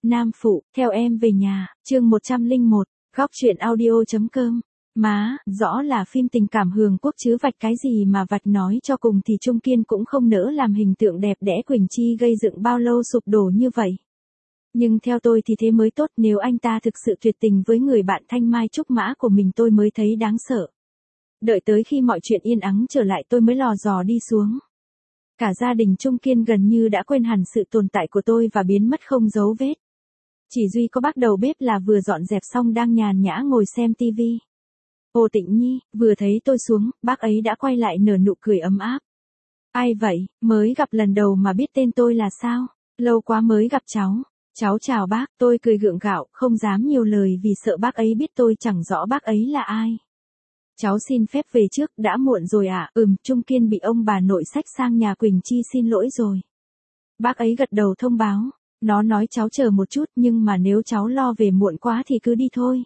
Nam phụ, theo em về nhà, chương 101, góc truyện audio.com. Má, rõ là phim tình cảm Hường Quốc chứ vạch cái gì mà vạch, nói cho cùng thì Trung Kiên cũng không nỡ làm hình tượng đẹp đẽ Quỳnh Chi gây dựng bao lâu sụp đổ như vậy. Nhưng theo tôi thì thế mới tốt, nếu anh ta thực sự tuyệt tình với người bạn thanh mai trúc mã của mình tôi mới thấy đáng sợ. Đợi tới khi mọi chuyện yên ắng trở lại tôi mới lò dò đi xuống. Cả gia đình Trung Kiên gần như đã quên hẳn sự tồn tại của tôi và biến mất không dấu vết. Chỉ duy có bác đầu bếp là vừa dọn dẹp xong đang nhàn nhã ngồi xem tivi. Hồ Tịnh Nhi, vừa thấy tôi xuống, bác ấy đã quay lại nở nụ cười ấm áp. Ai vậy, mới gặp lần đầu mà biết tên tôi là sao? Lâu quá mới gặp cháu. Cháu chào bác, tôi cười gượng gạo, không dám nhiều lời vì sợ bác ấy biết tôi chẳng rõ bác ấy là ai. Cháu xin phép về trước, đã muộn rồi ạ. Trung Kiên bị ông bà nội xách sang nhà Quỳnh Chi xin lỗi rồi. Bác ấy gật đầu thông báo. Nó nói cháu chờ một chút nhưng mà nếu cháu lo về muộn quá thì cứ đi thôi.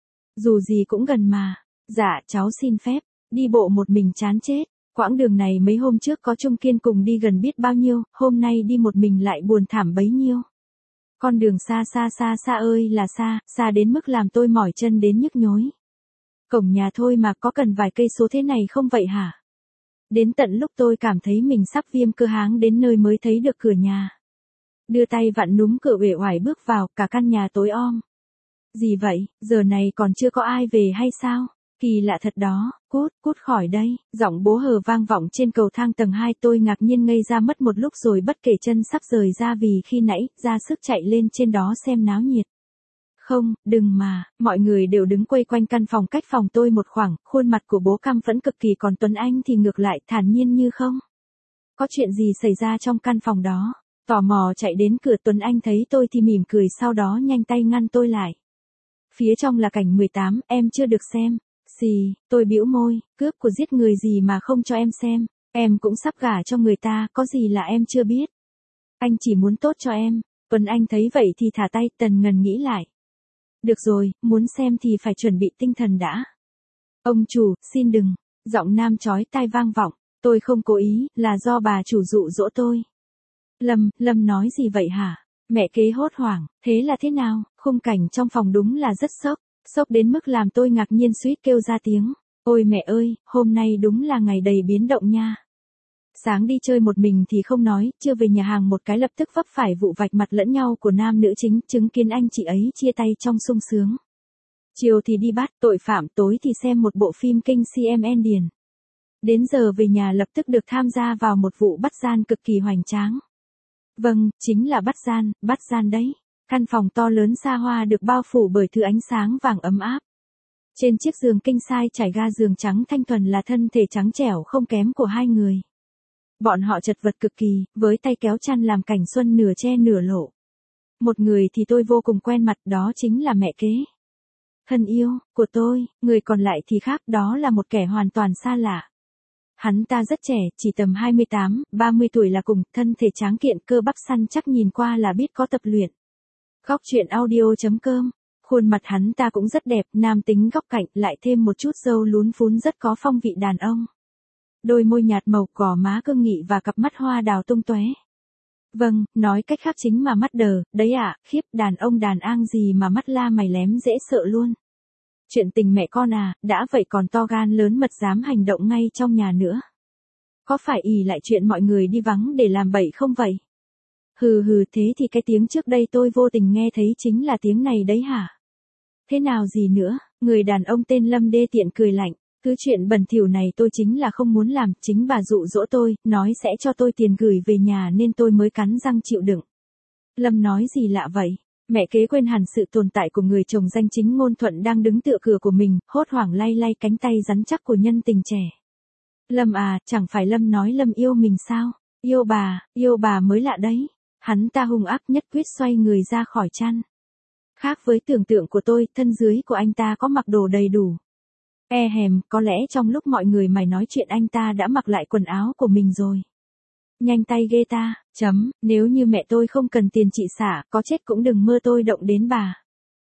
Dù gì cũng gần mà. Dạ, cháu xin phép. Đi bộ một mình chán chết. Quãng đường này mấy hôm trước có Trung Kiên cùng đi gần biết bao nhiêu, hôm nay đi một mình lại buồn thảm bấy nhiêu. Con đường xa xa ơi là xa, xa đến mức làm tôi mỏi chân đến nhức nhối. Cổng nhà thôi mà có cần vài cây số thế này không vậy hả? Đến tận lúc tôi cảm thấy mình sắp viêm cơ háng đến nơi mới thấy được cửa nhà. Đưa tay vặn núm cửa uể oải bước vào, cả căn nhà tối om. Gì vậy, giờ này còn chưa có ai về hay sao? Kỳ lạ thật đó, cút khỏi đây. Giọng bố Hờ vang vọng trên cầu thang tầng 2, tôi ngạc nhiên ngây ra mất một lúc rồi bất kể chân sắp rời ra vì khi nãy, ra sức chạy lên trên đó xem náo nhiệt. Không, đừng mà, mọi người đều đứng quây quanh căn phòng cách phòng tôi một khoảng, khuôn mặt của bố căm phẫn cực kỳ còn Tuấn Anh thì ngược lại thản nhiên như không. Có chuyện gì xảy ra trong căn phòng đó? Tò mò chạy đến cửa, Tuấn Anh thấy tôi thì mỉm cười sau đó nhanh tay ngăn tôi lại. Phía trong là cảnh 18, em chưa được xem. Xì, tôi bĩu môi, cướp của giết người gì mà không cho em xem, em cũng sắp gả cho người ta, có gì là em chưa biết. Anh chỉ muốn tốt cho em. Tuấn Anh thấy vậy thì thả tay, tần ngần nghĩ lại. Được rồi, muốn xem thì phải chuẩn bị tinh thần đã. Ông chủ, xin đừng. Giọng nam chói tai vang vọng. Tôi không cố ý, là do bà chủ dụ dỗ tôi. Lâm nói gì vậy hả? Mẹ kế hốt hoảng, thế là thế nào? Khung cảnh trong phòng đúng là rất sốc. Sốc đến mức làm tôi ngạc nhiên suýt kêu ra tiếng. Ôi mẹ ơi, hôm nay đúng là ngày đầy biến động nha. Sáng đi chơi một mình thì không nói, chưa về nhà hàng một cái lập tức vấp phải vụ vạch mặt lẫn nhau của nam nữ chính, chứng kiến anh chị ấy chia tay trong sung sướng. Chiều thì đi bắt tội phạm, tối thì xem một bộ phim kinh CMN Điền. Đến giờ về nhà lập tức được tham gia vào một vụ bắt gian cực kỳ hoành tráng. Vâng, chính là bắt gian đấy. Căn phòng to lớn xa hoa được bao phủ bởi thứ ánh sáng vàng ấm áp. Trên chiếc giường king size trải ga giường trắng thanh thuần là thân thể trắng trẻo không kém của hai người. Bọn họ chật vật cực kỳ, với tay kéo chăn làm cảnh xuân nửa che nửa lộ. Một người thì tôi vô cùng quen mặt, đó chính là mẹ kế. Thân yêu, của tôi, người còn lại thì khác, đó là một kẻ hoàn toàn xa lạ. Hắn ta rất trẻ, chỉ tầm 28, 30 tuổi là cùng, thân thể tráng kiện cơ bắp săn chắc nhìn qua là biết có tập luyện. Góc truyện audio.com. Khuôn mặt hắn ta cũng rất đẹp, nam tính góc cạnh, lại thêm một chút râu lún phún rất có phong vị đàn ông. Đôi môi nhạt màu, gò má cương nghị và cặp mắt hoa đào tung tóe. Vâng, nói cách khác chính mà mắt đờ, đấy ạ, khiếp, đàn ông đàn ang gì mà mắt la mày lém dễ sợ luôn. Chuyện tình mẹ con à, đã vậy còn to gan lớn mật dám hành động ngay trong nhà nữa. Có phải ỷ lại chuyện mọi người đi vắng để làm bậy không vậy? Hừ, thế thì cái tiếng trước đây tôi vô tình nghe thấy chính là tiếng này đấy hả? Thế nào gì nữa, người đàn ông tên Lâm đê tiện cười lạnh. Cứ chuyện bẩn thỉu này tôi chính là không muốn làm, chính bà dụ dỗ tôi, nói sẽ cho tôi tiền gửi về nhà nên tôi mới cắn răng chịu đựng. Lâm nói gì lạ vậy? Mẹ kế quên hẳn sự tồn tại của người chồng danh chính ngôn thuận đang đứng tựa cửa của mình, hốt hoảng lay lay cánh tay rắn chắc của nhân tình trẻ. Lâm à, chẳng phải Lâm nói Lâm yêu mình sao? Yêu bà mới lạ đấy. Hắn ta hung ác nhất quyết xoay người ra khỏi chăn. Khác với tưởng tượng của tôi, thân dưới của anh ta có mặc đồ đầy đủ. Có lẽ trong lúc mọi người mày nói chuyện anh ta đã mặc lại quần áo của mình rồi. Nhanh tay ghê ta, nếu như mẹ tôi không cần tiền trị xả, có chết cũng đừng mơ tôi động đến bà.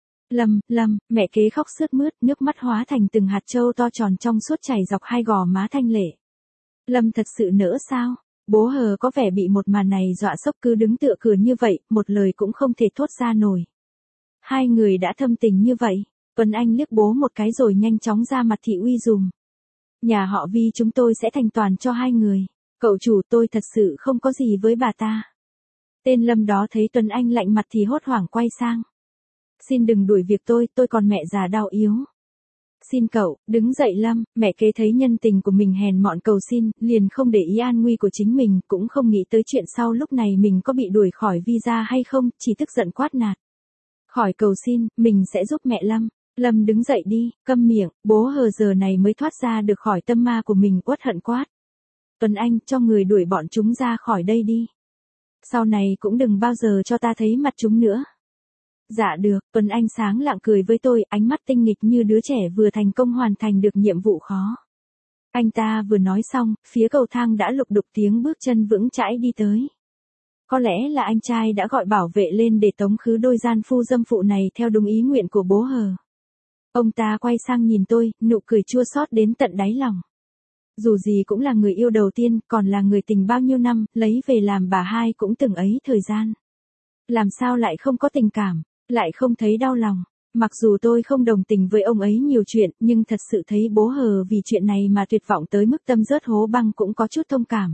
Lâm, mẹ kế khóc sướt mướt, nước mắt hóa thành từng hạt trâu to tròn trong suốt chảy dọc hai gò má thanh lệ. Lâm thật sự nỡ sao? Bố Hờ có vẻ bị một màn này dọa sốc, cứ đứng tựa cửa như vậy, một lời cũng không thể thốt ra nổi. Hai người đã thâm tình như vậy. Tuấn Anh liếc bố một cái rồi nhanh chóng ra mặt thị uy dùm. Nhà họ Vi chúng tôi sẽ thành toàn cho hai người. Cậu chủ, tôi thật sự không có gì với bà ta. Tên Lâm đó thấy Tuấn Anh lạnh mặt thì hốt hoảng quay sang. Xin đừng đuổi việc tôi còn mẹ già đau yếu. Xin cậu, đứng dậy Lâm. Mẹ kế thấy nhân tình của mình hèn mọn cầu xin, liền không để ý an nguy của chính mình, cũng không nghĩ tới chuyện sau lúc này mình có bị đuổi khỏi visa hay không, chỉ tức giận quát nạt. Khỏi cầu xin, mình sẽ giúp mẹ Lâm. Lâm đứng dậy đi, câm miệng. Bố Hờ giờ này mới thoát ra được khỏi tâm ma của mình, uất hận quát. Tuấn Anh, cho người đuổi bọn chúng ra khỏi đây đi. Sau này cũng đừng bao giờ cho ta thấy mặt chúng nữa. Dạ được. Tuấn Anh sáng lạng cười với tôi, ánh mắt tinh nghịch như đứa trẻ vừa thành công hoàn thành được nhiệm vụ khó. Anh ta vừa nói xong, phía cầu thang đã lục đục tiếng bước chân vững chãi đi tới. Có lẽ là anh trai đã gọi bảo vệ lên để tống khứ đôi gian phu dâm phụ này theo đúng ý nguyện của bố Hờ. Ông ta quay sang nhìn tôi, nụ cười chua xót đến tận đáy lòng. Dù gì cũng là người yêu đầu tiên, còn là người tình bao nhiêu năm, lấy về làm bà hai cũng từng ấy thời gian. Làm sao lại không có tình cảm, lại không thấy đau lòng. Mặc dù tôi không đồng tình với ông ấy nhiều chuyện, nhưng thật sự thấy bố Hờ vì chuyện này mà tuyệt vọng tới mức tâm rớt hố băng cũng có chút thông cảm.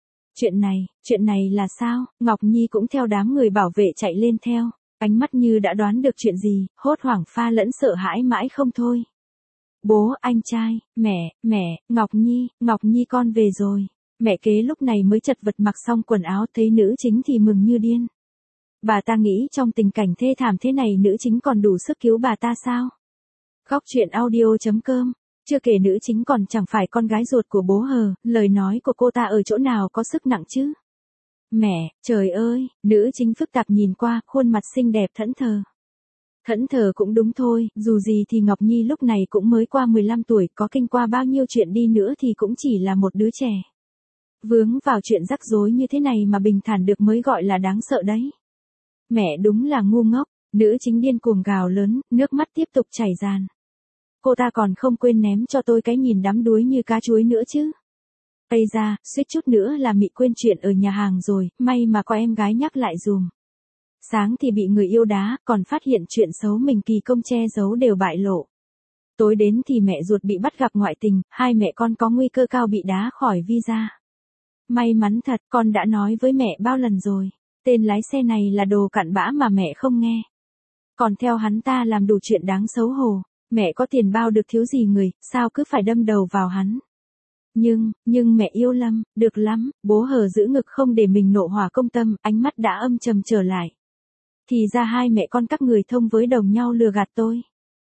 Chuyện này là sao? Ngọc Nhi cũng theo đám người bảo vệ chạy lên theo. Ánh mắt như đã đoán được chuyện gì, hốt hoảng pha lẫn sợ hãi mãi không thôi. Bố, anh trai, mẹ, Ngọc Nhi con về rồi. Mẹ kế lúc này mới chật vật mặc xong quần áo, thấy nữ chính thì mừng như điên. Bà ta nghĩ trong tình cảnh thê thảm thế này nữ chính còn đủ sức cứu bà ta sao? Góc truyện audio.com. Chưa kể nữ chính còn chẳng phải con gái ruột của bố Hờ, lời nói của cô ta ở chỗ nào có sức nặng chứ? Mẹ, trời ơi, nữ chính phức tạp nhìn qua, khuôn mặt xinh đẹp thẫn thờ. Thẫn thờ cũng đúng thôi, dù gì thì Ngọc Nhi lúc này cũng mới qua 15 tuổi, có kinh qua bao nhiêu chuyện đi nữa thì cũng chỉ là một đứa trẻ. Vướng vào chuyện rắc rối như thế này mà bình thản được mới gọi là đáng sợ đấy. Mẹ đúng là ngu ngốc, nữ chính điên cuồng gào lớn, nước mắt tiếp tục chảy ràn. Cô ta còn không quên ném cho tôi cái nhìn đắm đuối như cá chuối nữa chứ. Ây da, suýt chút nữa là mị quên chuyện ở nhà hàng rồi, may mà có em gái nhắc lại dùm. Sáng thì bị người yêu đá, còn phát hiện chuyện xấu mình kỳ công che giấu đều bại lộ. Tối đến thì mẹ ruột bị bắt gặp ngoại tình, hai mẹ con có nguy cơ cao bị đá khỏi visa. May mắn thật, con đã nói với mẹ bao lần rồi, tên lái xe này là đồ cặn bã mà mẹ không nghe. Còn theo hắn ta làm đủ chuyện đáng xấu hổ, mẹ có tiền bao được thiếu gì người, sao cứ phải đâm đầu vào hắn. Nhưng mẹ yêu Lâm, được lắm. Bố Hờ giữ ngực không để mình nộ hỏa công tâm, ánh mắt đã âm trầm trở lại. Thì ra hai mẹ con các người thông với đồng nhau lừa gạt tôi.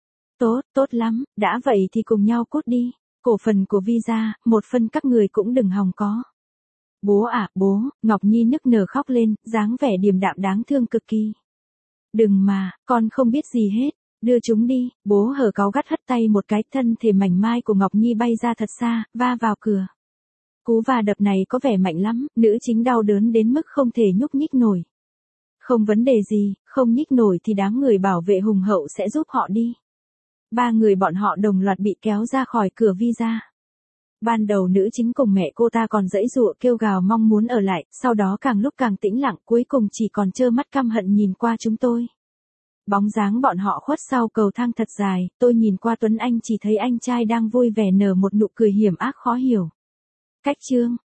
Tốt lắm, đã vậy thì cùng nhau cút đi. Cổ phần của visa, một phân các người cũng đừng hòng có. Bố à, bố, Ngọc Nhi nức nở khóc lên, dáng vẻ điềm đạm đáng thương cực kỳ. Đừng mà, con không biết gì hết. Đưa chúng đi. Bố Hờ cáu gắt hất tay một cái, thân thể mảnh mai của Ngọc Nhi bay ra thật xa, va vào cửa. Cú va đập này có vẻ mạnh lắm, nữ chính đau đớn đến mức không thể nhúc nhích nổi. Không vấn đề gì, không nhích nổi thì đám người bảo vệ hùng hậu sẽ giúp họ đi. Ba người bọn họ đồng loạt bị kéo ra khỏi cửa visa. Ban đầu nữ chính cùng mẹ cô ta còn giãy giụa kêu gào mong muốn ở lại, sau đó càng lúc càng tĩnh lặng, cuối cùng chỉ còn trơ mắt căm hận nhìn qua chúng tôi. Bóng dáng bọn họ khuất sau cầu thang thật dài, tôi nhìn qua Tuấn Anh chỉ thấy anh trai đang vui vẻ nở một nụ cười hiểm ác khó hiểu. Cách chương